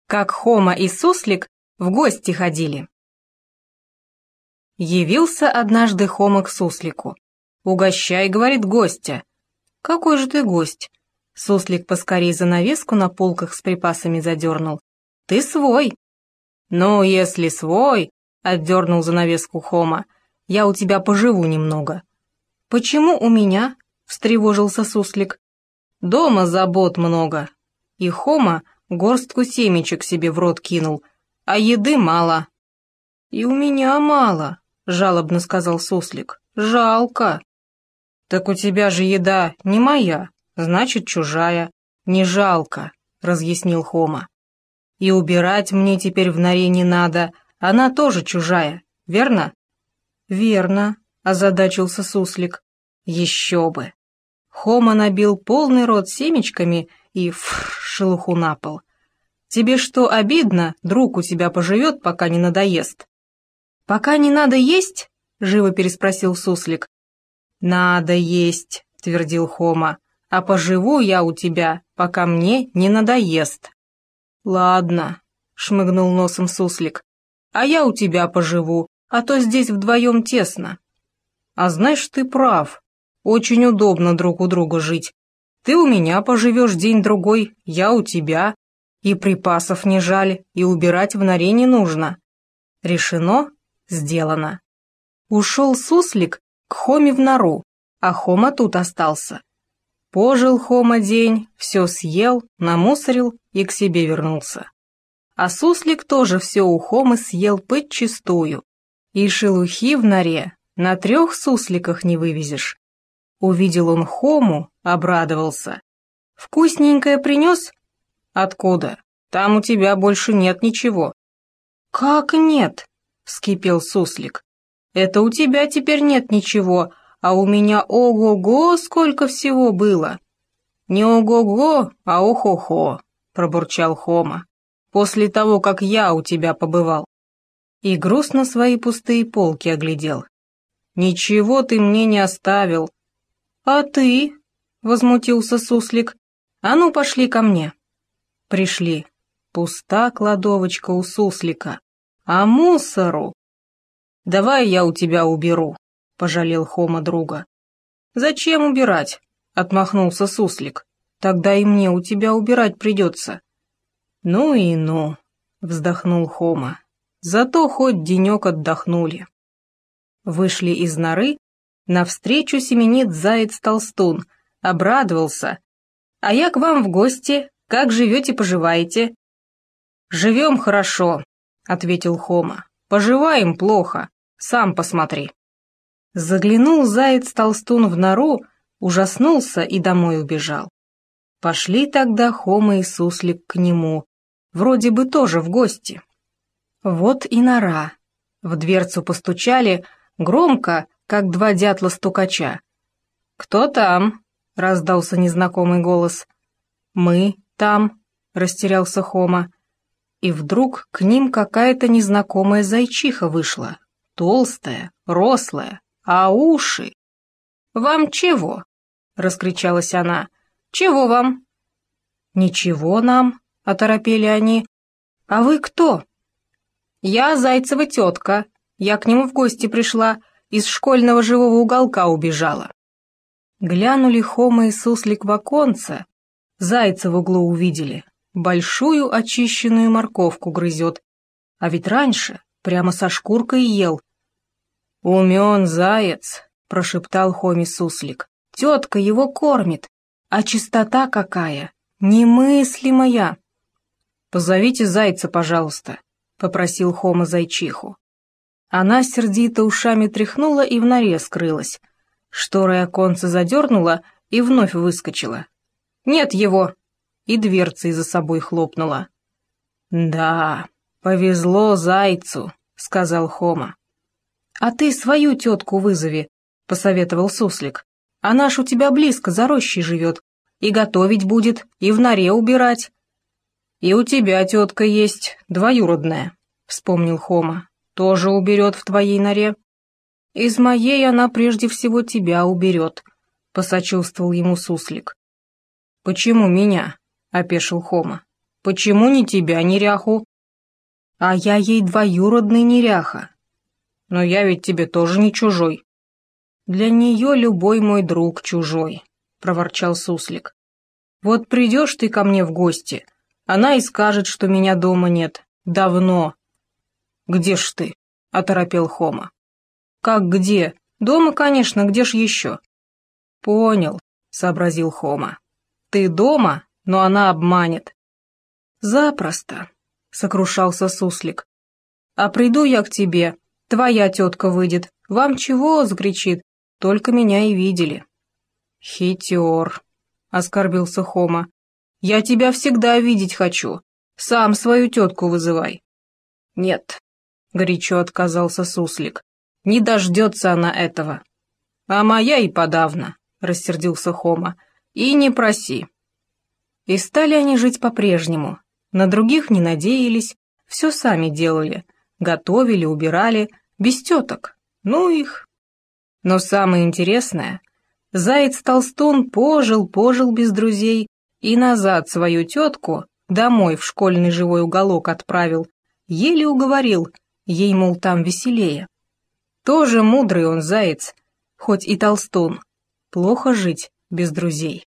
как Хома и Суслик в гости ходили. Явился однажды Хома к Суслику. «Угощай, — говорит, — гостя». «Какой же ты гость?» Суслик поскорей занавеску на полках с припасами задернул. «Ты свой». «Ну, если свой, — отдернул занавеску Хома, — я у тебя поживу немного». «Почему у меня?» — встревожился Суслик. «Дома забот много». И Хома горстку семечек себе в рот кинул, а еды мало. «И у меня мало», — жалобно сказал Суслик. «Жалко». «Так у тебя же еда не моя, значит, чужая. Не жалко», — разъяснил Хома. «И убирать мне теперь в норе не надо, она тоже чужая, верно?» «Верно», — озадачился Суслик. «Еще бы». Хома набил полный рот семечками и шелуху на пол. «Тебе что, обидно? Друг у тебя поживет, пока не надоест». «Пока не надо есть?» — живо переспросил Суслик. «Надо есть», — твердил Хома, — «а поживу я у тебя, пока мне не надоест». «Ладно», — шмыгнул носом Суслик, — «а я у тебя поживу, а то здесь вдвоем тесно». «А знаешь, ты прав, очень удобно друг у друга жить. Ты у меня поживешь день-другой, я у тебя, и припасов не жаль, и убирать в норе не нужно». Решено, сделано. Ушел Суслик к Хоме в нору, а Хома тут остался. Пожил Хома день, все съел, намусорил и к себе вернулся. А Суслик тоже все у Хомы съел подчистую. И шелухи в норе на 3 сусликах не вывезешь. Увидел он Хому, обрадовался. «Вкусненькое принес?» «Откуда? Там у тебя больше нет ничего». «Как нет?» — вскипел Суслик. «Это у тебя теперь нет ничего, а у меня ого-го сколько всего было». «Не ого-го, а охо-хо», — пробурчал Хома, «после того, как я у тебя побывал». И грустно свои пустые полки оглядел. «Ничего ты мне не оставил». «А ты?» — возмутился Суслик. «А ну, пошли ко мне». Пришли. Пуста кладовочка у Суслика. А мусору? «Давай я у тебя уберу», — пожалел Хома друга. «Зачем убирать?» — отмахнулся Суслик. «Тогда и мне у тебя убирать придется». «Ну и ну», — вздохнул Хома. «Зато хоть денек отдохнули». Вышли из норы, навстречу семенит заяц-толстун, обрадовался. «А я к вам в гости, как живете-поживаете?» «Живем хорошо», — ответил Хома. «Поживаем плохо, сам посмотри». Заглянул заяц-толстун в нору, ужаснулся и домой убежал. Пошли тогда Хома и Суслик к нему, вроде бы тоже в гости. Вот и нора. В дверцу постучали, громко, как 2 дятла-стукача. «Кто там?» — раздался незнакомый голос. «Мы там», — растерялся Хома. И вдруг к ним какая-то незнакомая зайчиха вышла, толстая, рослая, а уши... «Вам чего?» — раскричалась она. «Чего вам?» «Ничего нам», — оторопели они. «А вы кто?» «Я Зайцева тетка. Я к нему в гости пришла, из школьного живого уголка убежала». Глянули Хома и Суслик в оконце, зайца в углу увидели. Большую очищенную морковку грызет, а ведь раньше прямо со шкуркой ел. «Умен заяц», — прошептал Хоме Суслик. «Тетка его кормит, а чистота какая, немыслимая». «Позовите зайца, пожалуйста», — попросил Хома зайчиху. Она сердито ушами тряхнула и в норе скрылась. Шторой оконце задернула и вновь выскочила. «Нет его!» И дверцей за собой хлопнула. «Да, повезло зайцу», — сказал Хома. «А ты свою тетку вызови», — посоветовал Суслик. «Она ж у тебя близко за рощей живет, и готовить будет, и в норе убирать». «И у тебя тетка есть, двоюродная», — вспомнил Хома. «Тоже уберет в твоей норе». «Из моей она прежде всего тебя уберет», — посочувствовал ему Суслик. «Почему меня?» — опешил Хома. Почему не тебя, неряху? А я ей двоюродный неряха. Но я ведь тебе тоже не чужой. Для нее любой мой друг чужой, проворчал суслик. Вот придешь ты ко мне в гости, она и скажет, что меня дома нет. Давно. Где ж ты? Оторопел Хома. Как где? Дома, конечно, где ж еще? Понял, сообразил Хома. Ты дома, но она обманет. Запросто, сокрушался суслик. А приду я к тебе, твоя тетка выйдет. Вам чего? Закричит. Только меня и видели. Хитер, оскорбился Хома. Я тебя всегда видеть хочу. Сам свою тетку вызывай. Нет, горячо отказался суслик. Не дождется она этого. А моя и подавно, рассердился Хома. И не проси. И стали они жить по-прежнему. На других не надеялись, все сами делали. Готовили, убирали, без теток. Ну их. Но самое интересное, Заяц-толстун пожил без друзей и назад свою тетку домой в школьный живой уголок отправил, еле уговорил, ей, мол, там веселее. Тоже мудрый он заяц, хоть и толстун, плохо жить без друзей.